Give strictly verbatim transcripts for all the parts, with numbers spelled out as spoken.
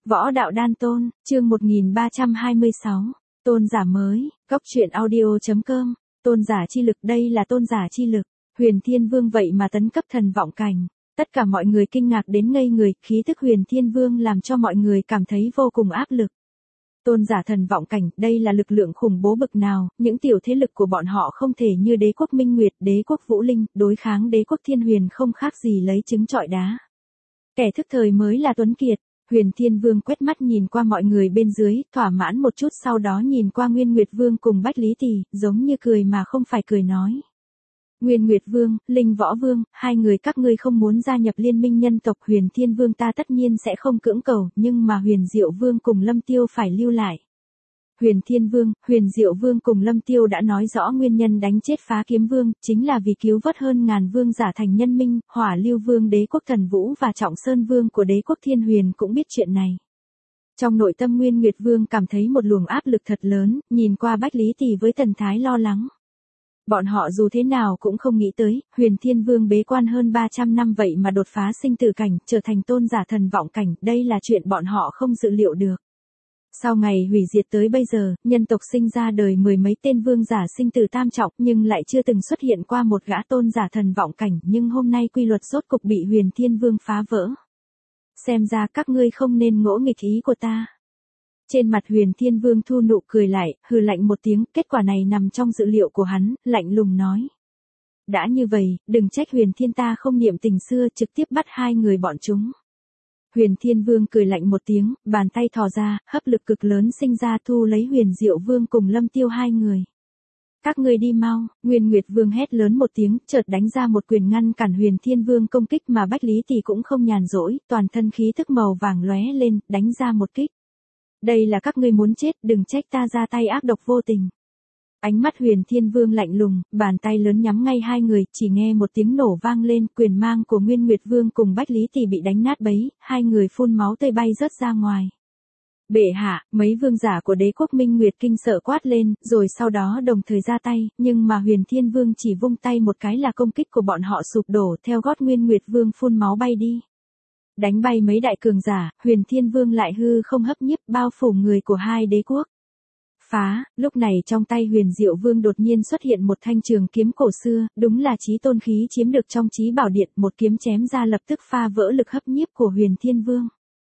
Võ đạo đan tôn, chương một nghìn ba trăm hai mươi sáu, tôn giả mới, góc truyện audio chấm com, tôn giả chi lực, đây là tôn giả chi lực, Huyền Thiên Vương vậy mà tấn cấp thần vọng cảnh, tất cả mọi người kinh ngạc đến ngây người, khí tức Huyền Thiên Vương làm cho mọi người cảm thấy vô cùng áp lực. Tôn giả thần vọng cảnh, đây là lực lượng khủng bố bực nào, những tiểu thế lực của bọn họ không thể như đế quốc Minh Nguyệt, đế quốc Vũ Linh, đối kháng đế quốc Thiên Huyền không khác gì lấy trứng trọi đá. Kẻ thức thời mới là tuấn kiệt. Huyền Thiên Vương quét mắt nhìn qua mọi người bên dưới, thỏa mãn một chút, sau đó nhìn qua Nguyên Nguyệt Vương cùng Bách Lý Tỳ, giống như cười mà không phải cười nói. Nguyên Nguyệt Vương, Linh Võ Vương, hai người các ngươi không muốn gia nhập liên minh nhân tộc, Huyền Thiên Vương ta tất nhiên sẽ không cưỡng cầu, nhưng mà Huyền Diệu Vương cùng Lâm Tiêu phải lưu lại. Huyền Thiên Vương, Huyền Diệu Vương cùng Lâm Tiêu đã nói rõ nguyên nhân đánh chết Phá Kiếm Vương, chính là vì cứu vớt hơn ngàn vương giả thành nhân minh, Hỏa Lưu Vương đế quốc Thần Vũ và Trọng Sơn Vương của đế quốc Thiên Huyền cũng biết chuyện này. Trong nội tâm Nguyên Nguyệt Vương cảm thấy một luồng áp lực thật lớn, nhìn qua Bách Lý Tỳ với thần thái lo lắng. Bọn họ dù thế nào cũng không nghĩ tới, Huyền Thiên Vương bế quan hơn ba trăm năm vậy mà đột phá sinh tử cảnh, trở thành tôn giả thần vọng cảnh, đây là chuyện bọn họ không dự liệu được. Sau ngày hủy diệt tới bây giờ, nhân tộc sinh ra đời mười mấy tên vương giả sinh tử tam trọng, nhưng lại chưa từng xuất hiện qua một gã tôn giả thần vọng cảnh, nhưng hôm nay quy luật rốt cục bị Huyền Thiên Vương phá vỡ. Xem ra các ngươi không nên ngỗ nghịch ý của ta. Trên mặt Huyền Thiên Vương thu nụ cười lại, hừ lạnh một tiếng, kết quả này nằm trong dự liệu của hắn, lạnh lùng nói. Đã như vậy, đừng trách Huyền Thiên ta không niệm tình xưa, trực tiếp bắt hai người bọn chúng. Huyền Thiên Vương cười lạnh một tiếng, bàn tay thò ra, hấp lực cực lớn sinh ra thu lấy Huyền Diệu Vương cùng Lâm Tiêu hai người. Các ngươi đi mau, Nguyên Nguyệt Vương hét lớn một tiếng, chợt đánh ra một quyền ngăn cản Huyền Thiên Vương công kích mà Bách Lý Tỳ cũng không nhàn rỗi, toàn thân khí thức màu vàng lóe lên, đánh ra một kích. Đây là các ngươi muốn chết, đừng trách ta ra tay ác độc vô tình. Ánh mắt Huyền Thiên Vương lạnh lùng, bàn tay lớn nhắm ngay hai người, chỉ nghe một tiếng nổ vang lên, quyền mang của Nguyên Nguyệt Vương cùng Bách Lý Tỳ bị đánh nát bấy, hai người phun máu tươi bay rớt ra ngoài. Bệ hạ, mấy vương giả của đế quốc Minh Nguyệt kinh sợ quát lên, rồi sau đó đồng thời ra tay, nhưng mà Huyền Thiên Vương chỉ vung tay một cái là công kích của bọn họ sụp đổ, theo gót Nguyên Nguyệt Vương phun máu bay đi. Đánh bay mấy đại cường giả, Huyền Thiên Vương lại hư không hấp nhiếp bao phủ người của hai đế quốc. Phá, lúc này trong tay Huyền Diệu Vương đột nhiên xuất hiện một thanh trường kiếm cổ xưa, đúng là chí tôn khí chiếm được trong chí bảo điện, một kiếm chém ra lập tức phá vỡ lực hấp nhiếp của Huyền Thiên Vương.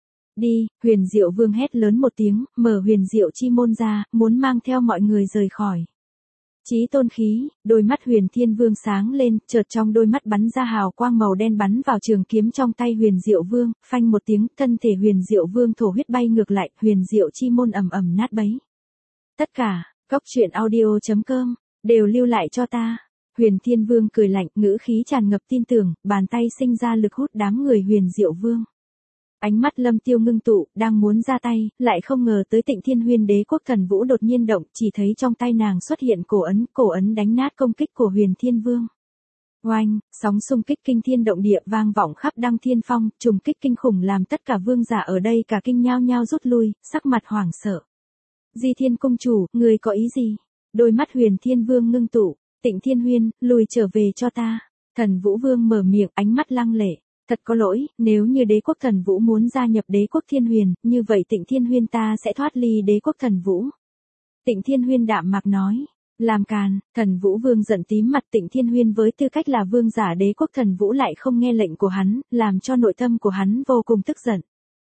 Đi, Huyền Diệu Vương hét lớn một tiếng, mở Huyền Diệu chi môn ra, muốn mang theo mọi người rời khỏi. Chí tôn khí, đôi mắt Huyền Thiên Vương sáng lên, chợt trong đôi mắt bắn ra hào quang màu đen bắn vào trường kiếm trong tay Huyền Diệu Vương, phanh một tiếng, thân thể Huyền Diệu Vương thổ huyết bay ngược lại, Huyền Diệu chi môn ầm ầm nát bấy. Tất cả, góc truyện audio chấm com, đều lưu lại cho ta. Huyền Thiên Vương cười lạnh, ngữ khí tràn ngập tin tưởng, bàn tay sinh ra lực hút đám người Huyền Diệu Vương. Ánh mắt Lâm Tiêu ngưng tụ, đang muốn ra tay, lại không ngờ tới Tịnh Thiên Huyên đế quốc Thần Vũ đột nhiên động, chỉ thấy trong tay nàng xuất hiện cổ ấn, cổ ấn đánh nát công kích của Huyền Thiên Vương. Oanh, sóng xung kích kinh thiên động địa vang vọng khắp Đăng Thiên Phong, trùng kích kinh khủng làm tất cả vương giả ở đây cả kinh nhao nhao rút lui, sắc mặt hoảng sợ. Di Thiên công chủ, người có ý gì? Đôi mắt Huyền Thiên Vương ngưng tụ, Tịnh Thiên Huyên, lùi trở về cho ta. Thần Vũ Vương mở miệng, ánh mắt lăng lệ. Thật có lỗi, nếu như đế quốc Thần Vũ muốn gia nhập đế quốc Thiên Huyền, như vậy Tịnh Thiên Huyên ta sẽ thoát ly đế quốc Thần Vũ. Tịnh Thiên Huyên đạm mạc nói. Làm càn, Thần Vũ Vương giận tím mặt, Tịnh Thiên Huyên với tư cách là vương giả đế quốc Thần Vũ lại không nghe lệnh của hắn, làm cho nội tâm của hắn vô cùng tức giận.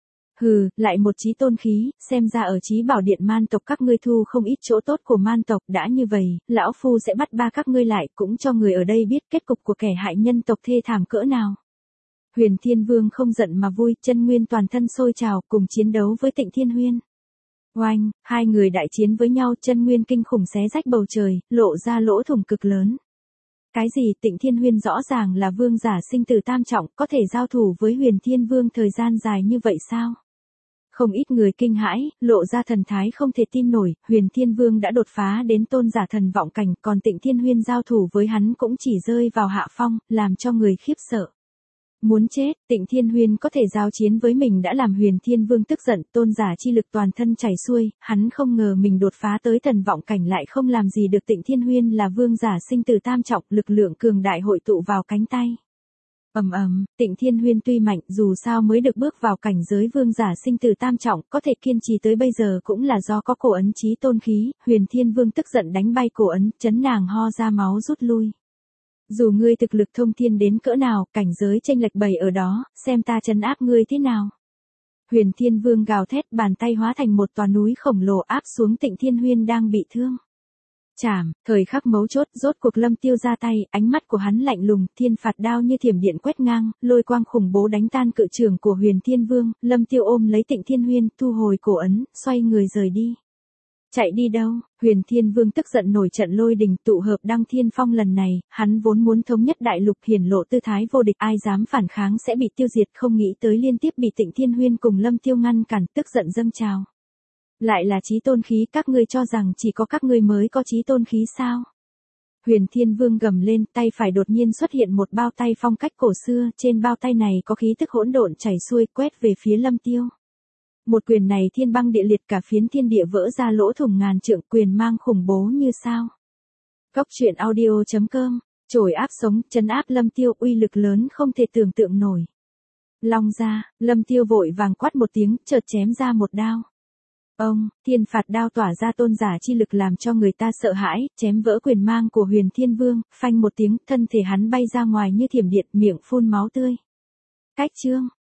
Hừ, lại một chí tôn khí, xem ra ở chí bảo điện man tộc các ngươi thu không ít chỗ tốt của man tộc, đã như vậy, lão phu sẽ bắt ba các ngươi lại, cũng cho người ở đây biết kết cục của kẻ hại nhân tộc thê thảm cỡ nào. Huyền Thiên Vương không giận mà vui, chân nguyên toàn thân sôi trào, cùng chiến đấu với Tịnh Thiên Huyên. Oanh, hai người đại chiến với nhau, chân nguyên kinh khủng xé rách bầu trời, lộ ra lỗ thủng cực lớn. Cái gì, Tịnh Thiên Huyên rõ ràng là vương giả sinh tử tam trọng, có thể giao thủ với Huyền Thiên Vương thời gian dài như vậy sao? Không ít người kinh hãi, lộ ra thần thái không thể tin nổi, Huyền Thiên Vương đã đột phá đến tôn giả thần vọng cảnh, còn Tịnh Thiên Huyên giao thủ với hắn cũng chỉ rơi vào hạ phong, làm cho người khiếp sợ. Muốn chết, Tịnh Thiên Huyên có thể giao chiến với mình đã làm Huyền Thiên Vương tức giận, tôn giả chi lực toàn thân chảy xuôi, hắn không ngờ mình đột phá tới thần vọng cảnh lại không làm gì được Tịnh Thiên Huyên là vương giả sinh tử tam trọng, lực lượng cường đại hội tụ vào cánh tay. Ầm ầm, Tịnh Thiên Huyên tuy mạnh, dù sao mới được bước vào cảnh giới vương giả sinh tử tam trọng, có thể kiên trì tới bây giờ cũng là do có cổ ấn chí tôn khí. Huyền Thiên Vương tức giận đánh bay cổ ấn, chấn nàng ho ra máu rút lui. Dù ngươi thực lực thông thiên đến cỡ nào, cảnh giới chênh lệch bày ở đó, xem ta trấn áp ngươi thế nào. Huyền Thiên Vương gào thét, bàn tay hóa thành một tòa núi khổng lồ áp xuống Tịnh Thiên Huyên đang bị thương. Chảm, thời khắc mấu chốt, rốt cuộc Lâm Tiêu ra tay, ánh mắt của hắn lạnh lùng, thiên phạt đao như thiểm điện quét ngang, lôi quang khủng bố đánh tan cự trường của Huyền Thiên Vương. Lâm Tiêu ôm lấy Tịnh Thiên Huyên, thu hồi cổ ấn, xoay người rời đi. Chạy đi đâu? Huyền Thiên Vương tức giận nổi trận lôi đình, tụ hợp Đăng Thiên Phong lần này, hắn vốn muốn thống nhất đại lục, hiển lộ tư thái vô địch, ai dám phản kháng sẽ bị tiêu diệt, không nghĩ tới liên tiếp bị Tịnh Thiên Huyên cùng Lâm Tiêu ngăn cản, tức giận dâng trào. Lại là chí tôn khí, các ngươi cho rằng chỉ có các ngươi mới có chí tôn khí sao? Huyền Thiên Vương gầm lên, tay phải đột nhiên xuất hiện một bao tay phong cách cổ xưa, trên bao tay này có khí tức hỗn độn chảy xuôi, quét về phía Lâm Tiêu. Một quyền này thiên băng địa liệt, cả phiến thiên địa vỡ ra lỗ thủng ngàn trượng, quyền mang khủng bố như sao. Góc truyện audio chấm com, chổi áp sống, trấn áp Lâm Tiêu, uy lực lớn không thể tưởng tượng nổi. Long ra, Lâm Tiêu vội vàng quát một tiếng, chợt chém ra một đao. Ông, thiên phạt đao tỏa ra tôn giả chi lực làm cho người ta sợ hãi, chém vỡ quyền mang của Huyền Thiên Vương, phanh một tiếng, thân thể hắn bay ra ngoài như thiểm điện, miệng phun máu tươi. Cách chương,